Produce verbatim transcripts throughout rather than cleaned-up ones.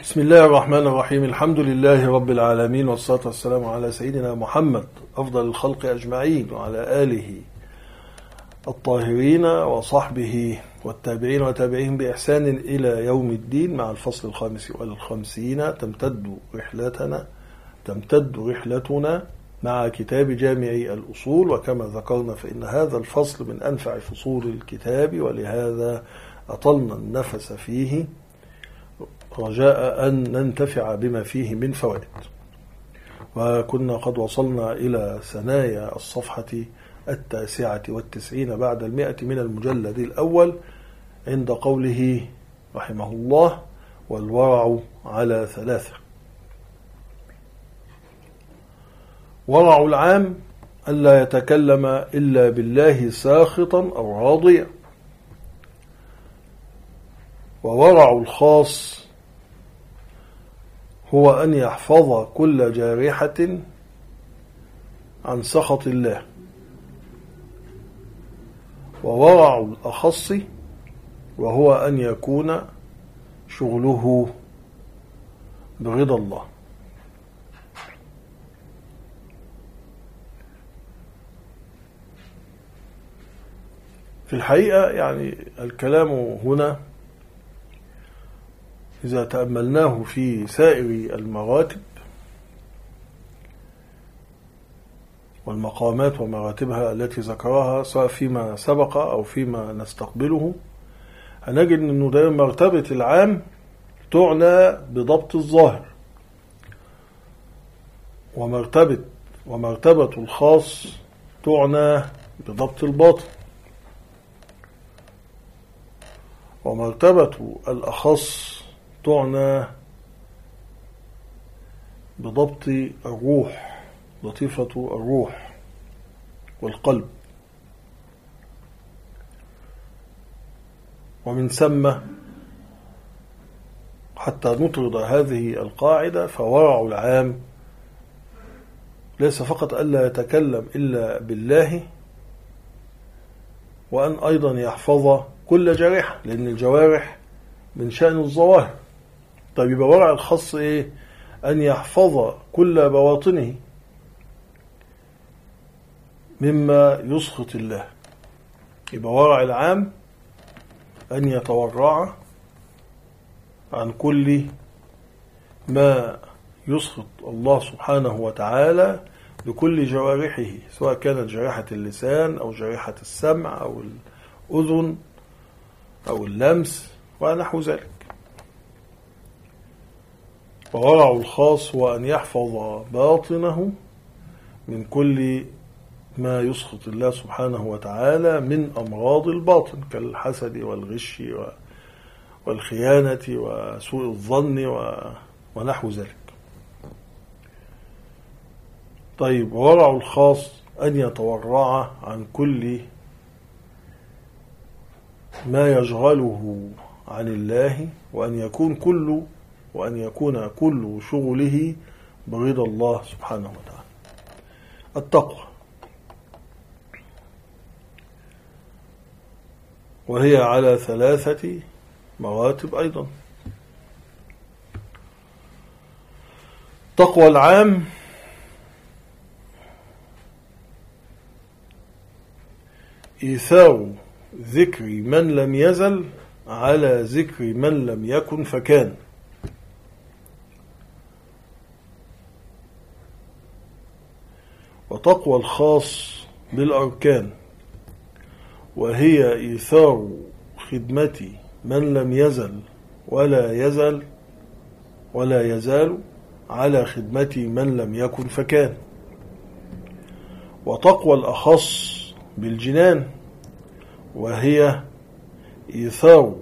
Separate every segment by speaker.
Speaker 1: بسم الله الرحمن الرحيم. الحمد لله رب العالمين، والصلاة والسلام على سيدنا محمد أفضل الخلق أجمعين، وعلى آله الطاهرين وصحبه والتابعين وتابعين بإحسان إلى يوم الدين، مع الفصل الخامس والخمسين. تمتد رحلتنا تمتد رحلتنا مع كتاب جامع الأصول، وكما ذكرنا فإن هذا الفصل من أنفع فصول الكتاب، ولهذا أطلنا النفس فيه رجاء أن ننتفع بما فيه من فوائد. وكنا قد وصلنا إلى ثنايا الصفحة التاسعة والتسعين بعد المئة من المجلد الأول، عند قوله رحمه الله: والورع على ثلاثة. ورع العام ألا يتكلم إلا بالله ساخطا أو راضيا. وورع الخاص هو أن يحفظ كل جارحة عن سخط الله. وورع الأخص وهو أن يكون شغله برضا الله. في الحقيقة يعني الكلام هنا إذا تأملناه في سائر المراتب والمقامات ومراتبها التي ذكرها، سواء فيما سبق أو فيما نستقبله، هنجد أنه دائما مرتبة العام تعنى بضبط الظاهر، ومرتبة ومرتبة الخاص تعنى بضبط الباطن، ومرتبة الأخص تعنى بضبط الروح، لطيفة الروح والقلب. ومن ثم حتى نطرد هذه القاعدة، فورع العام ليس فقط ألا يتكلم إلا بالله، وأن أيضا يحفظ كل جارحة، لأن الجوارح من شأن الظواهر. طيب يبقى ورع الخاص إيه؟ أن يحفظ كل بواطنه مما يسخط الله. يبقى ورع العام أن يتورع عن كل ما يسخط الله سبحانه وتعالى بكل جوارحه، سواء كانت جارحة اللسان أو جارحة السمع أو الأذن أو اللمس ونحو ذلك. وورع الخاص هو أن يحفظ باطنه من كل ما يسخط الله سبحانه وتعالى من أمراض الباطن، كالحسد والغش والخيانة وسوء الظن ونحو ذلك. طيب، وورع الخاص أن يتورع عن كل ما يشغله عن الله، وأن يكون كل وأن يكون كل شغله برضا الله سبحانه وتعالى. التقوى، وهي على ثلاثة مراتب أيضا. تقوى العام إيثار ذكر من لم يزل على ذكر من لم يكن فكان. وتقوى الخاص بالأركان، وهي إيثار خدمة من لم يزل ولا يزل ولا يزال على خدمة من لم يكن فكان. وتقوى الأخص بالجنان، وهي إيثار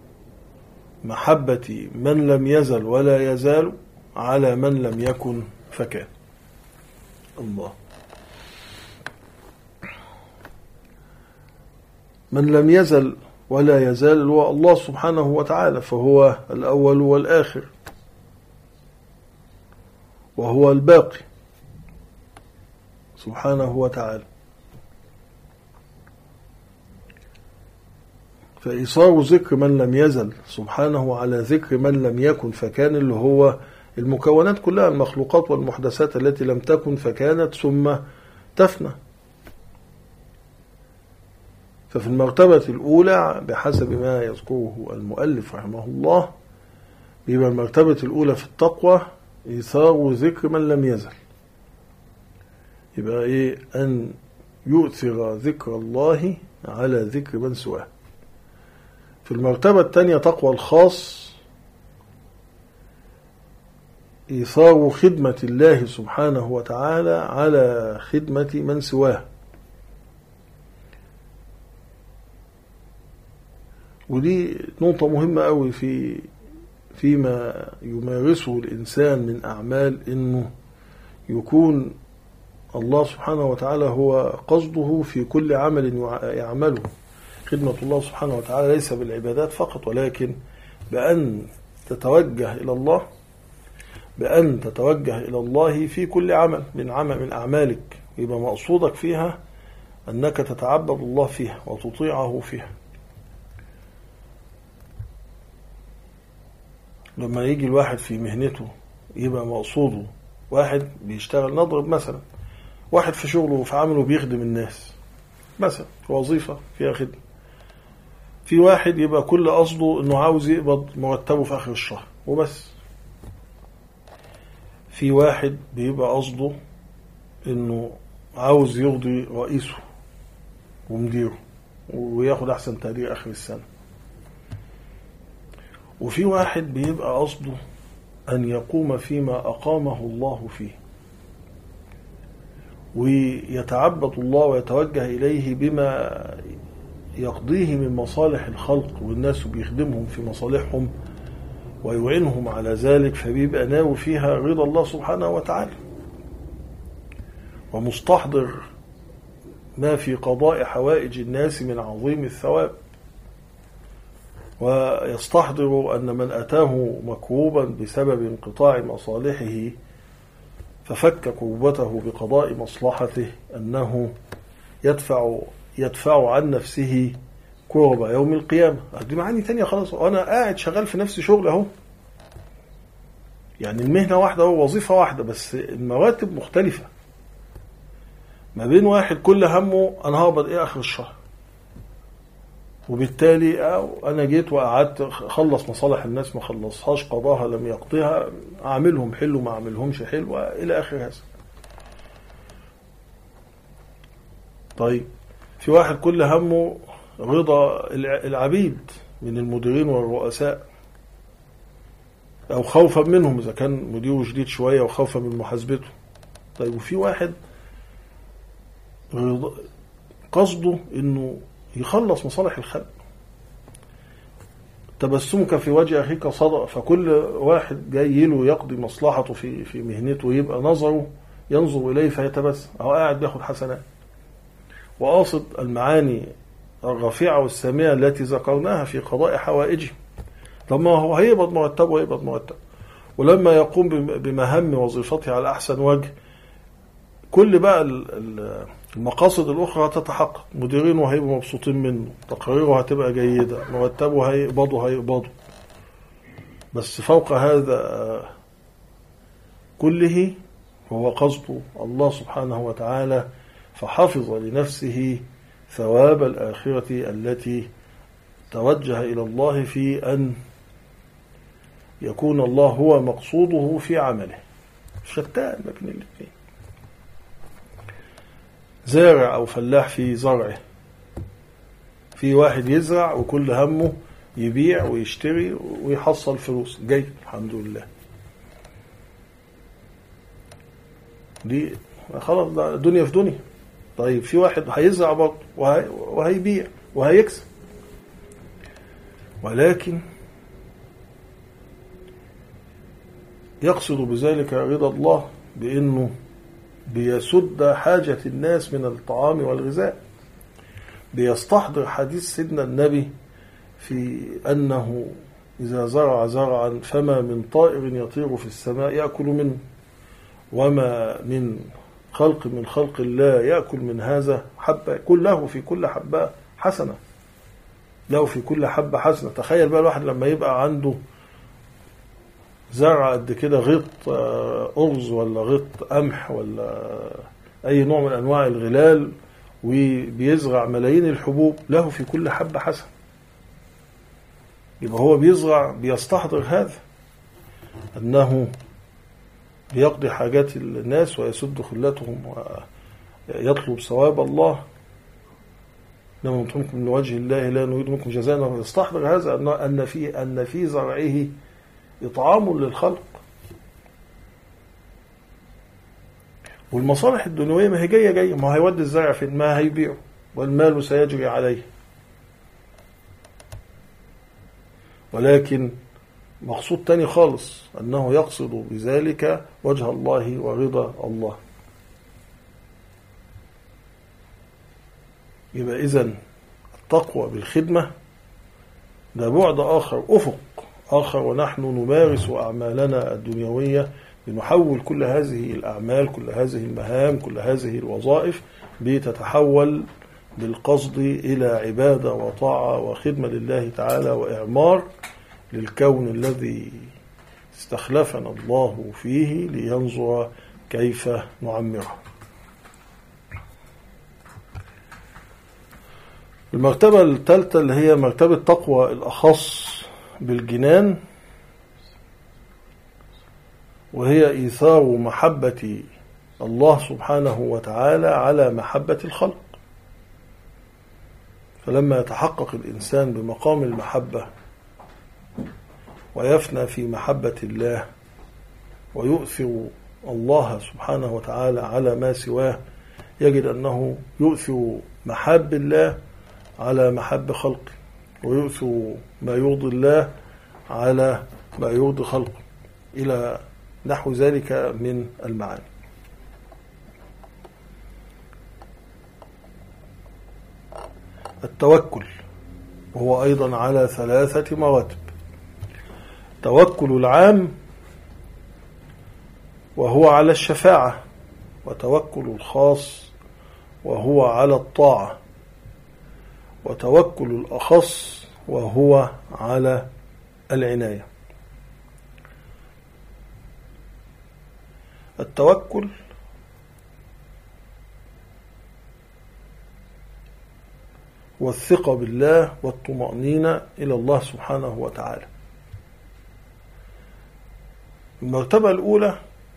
Speaker 1: محبة من لم يزل ولا يزال على من لم يكن فكان. الله. من لم يزل ولا يزال هو الله سبحانه وتعالى، فهو الأول والآخر، وهو الباقي سبحانه وتعالى. فإيصار ذكر من لم يزل سبحانه على ذكر من لم يكن فكان، اللي هو المكونات كلها، المخلوقات والمحدثات التي لم تكن فكانت ثم تفنى. ففي المرتبة الأولى بحسب ما يذكره المؤلف رحمه الله بيبقى المرتبة الأولى في التقوى إيثار ذكر من لم يزل، يبقى إيه؟ أن يؤثر ذكر الله على ذكر من سواه. في المرتبة الثانية تقوى الخاص إيثار خدمة الله سبحانه وتعالى على خدمة من سواه. ودي نقطة مهمة قوي في فيما يمارسه الإنسان من أعمال، إنه يكون الله سبحانه وتعالى هو قصده في كل عمل يعمله. خدمة الله سبحانه وتعالى ليس بالعبادات فقط، ولكن بأن تتوجه إلى الله بأن تتوجه إلى الله في كل عمل من عمل من أعمالك، يبقى مقصودك فيها أنك تتعبد الله فيها وتطيعه فيها. لما يجي الواحد في مهنته يبقى مقصوده، واحد بيشتغل، نضرب مثلا واحد في شغله وفي عمله بيخدم الناس مثلا في وظيفة فيها خدمة، في واحد يبقى كل قصده انه عاوز يقبض مرتبه في اخر الشهر وبس، في واحد بيبقى قصده انه عاوز يرضي رئيسه ومديره وياخد احسن تقدير اخر السنة، وفي واحد بيبقى قصده ان يقوم فيما اقامه الله فيه ويتعبد الله ويتوجه إليه بما يقضيه من مصالح الخلق، والناس بيخدمهم في مصالحهم ويعينهم على ذلك، فبيبقى ناوي فيها رضا الله سبحانه وتعالى ومستحضر ما في قضاء حوائج الناس من عظيم الثواب، ويستحضر أن من أتاه مكروبا بسبب انقطاع مصالحه ففك كربته بقضاء مصلحته أنه يدفع يدفع عن نفسه كرب يوم القيامة. دي معاني تانية خلاص، وأنا قاعد شغال في نفس شغل أهو، يعني المهنة واحدة ووظيفة واحدة بس المراتب مختلفة، ما بين واحد كل همه أنا هقبض إيه آخر الشهر، وبالتالي أنا جيت وقعدت خلص مصالح الناس ما خلصهاش، قضاها لم يقضيها، أعملهم حلو ما أعملهمش حلو إلى آخر هذا. طيب في واحد كل همه رضا العبيد من المديرين والرؤساء أو خوفا منهم إذا كان مديره شديد شوية وخوفا من محاسبته. طيب وفي واحد قصده إنه يخلص مصالح الخلق، تبسمك في وجه أخيك صدق، فكل واحد جاي له يقضي مصلحته في في مهنته يبقى نظره ينظر إليه فيتبسم، أو قاعد بياخد حسنات، وقاصد المعاني الرفيعة والسامية التي ذكرناها في قضاء حوائجه. طب ما هو هيقبض مرتبه ويقبض مرتب، ولما يقوم بمهام وظيفته على أحسن وجه كل بقى المقاصد الأخرى تتحقق، مديرينه هيبقوا مبسوطين منه، تقاريره هتبقى جيدة، مرتبه هيقبضه هيقبضه، بس فوق هذا كله هو قصد الله سبحانه وتعالى، فحفظ لنفسه ثواب الآخرة التي توجه إلى الله في أن يكون الله هو مقصوده في عمله. شتان ما بين الاثنين، زارع أو فلاح في زرعه، في واحد يزرع وكل همه يبيع ويشتري ويحصل فلوس، جاي الحمد لله، دي خلاص ده دنيا في دنيا. طيب في واحد هيزرع برضه وهي وهيبيع وهيكسب، ولكن يقصد بذلك رضا الله بأنه بيسد حاجة الناس من الطعام والغذاء، بيستحضر حديث سيدنا النبي في أنه إذا زرع زرعا فما من طائر يطير في السماء يأكل منه، وما من خلق من خلق الله يأكل من هذا حبة، كله في كل حبة حسنة، له في كل حبة حسنة. تخيل بقى الواحد لما يبقى عنده زرع قد كده، غيط أرز ولا غيط قمح ولا أي نوع من أنواع الغلال، وبيزرع ملايين الحبوب، له في كل حبة حسنة. يبقى هو بيزرع، بيستحضر هذا أنه بيقضي حاجات الناس ويسد خلتهم ويطلب ثواب الله. إنما نطعمكم لوجه الله لا نريد منكم جزاء. يستحضر هذا أن في أن في زرعه إطعام للخلق. والمصالح الدنيوية ما هي جاية جاية، ما هيودي الزرع فين؟ ما هيبيعه، والمال سيجري عليه. ولكن مقصود تاني خالص، أنه يقصد بذلك وجه الله ورضا الله. يبقى إذن التقوى بالخدمة ده بعد آخر، أفق آخر، ونحن نمارس أعمالنا الدنيوية بنحول كل هذه الأعمال، كل هذه المهام، كل هذه الوظائف بتتحول بالقصد إلى عبادة وطاعة وخدمة لله تعالى، وإعمار للكون الذي استخلفنا الله فيه لينظر كيف نعمره. المرتبة الثالثة اللي هي مرتبة تقوى الأخص بالجنان، وهي إيثار محبة الله سبحانه وتعالى على محبة الخلق. فلما يتحقق الإنسان بمقام المحبة ويفنى في محبة الله ويؤثر الله سبحانه وتعالى على ما سواه، يجد أنه يؤثر محاب الله على محب خلقه، ويؤثر ما يرضي الله على ما يرضي خلقه، إلى نحو ذلك من المعاني. التوكل وهو أيضا على ثلاثة مراتب: توكل العام وهو على الشفاعة، وتوكل الخاص وهو على الطاعة، وتوكل الأخص وهو على العناية. التوكل والثقة بالله والطمأنينة إلى الله سبحانه وتعالى. المرتبة الأولى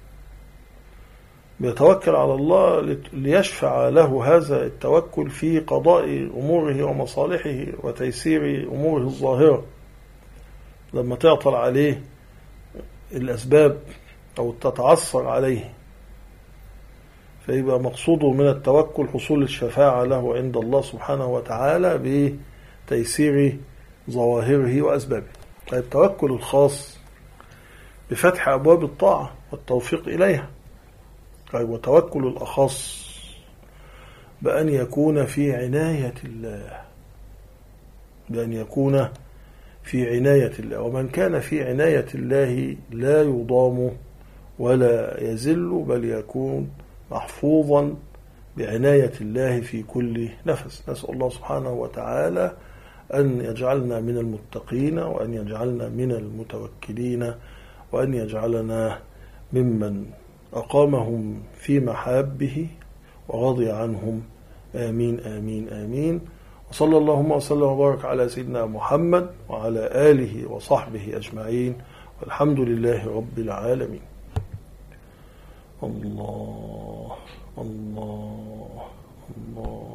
Speaker 1: بيتوكل على الله ليشفع له هذا التوكل في قضاء أموره ومصالحه وتيسير أموره الظاهرة، لما تعطل عليه الأسباب أو تتعثر عليه، فيبقى مقصوده من التوكل حصول الشفاعة له عند الله سبحانه وتعالى بتيسير ظواهره وأسبابه. التوكل الخاص بفتح أبواب الطاعة والتوفيق إليها. وتوكل الأخص بأن يكون في عناية الله، بأن يكون في عناية الله، ومن كان في عناية الله لا يضام ولا يزل، بل يكون محفوظا بعناية الله في كل نفس. نسأل الله سبحانه وتعالى أن يجعلنا من المتقين، وأن يجعلنا من المتوكلين، وأن يجعلنا ممن أقامهم في محابه ورضي عنهم. آمين آمين آمين. وصلى اللهم وسلم وبارك على سيدنا محمد وعلى آله وصحبه أجمعين، والحمد لله رب العالمين. الله الله الله.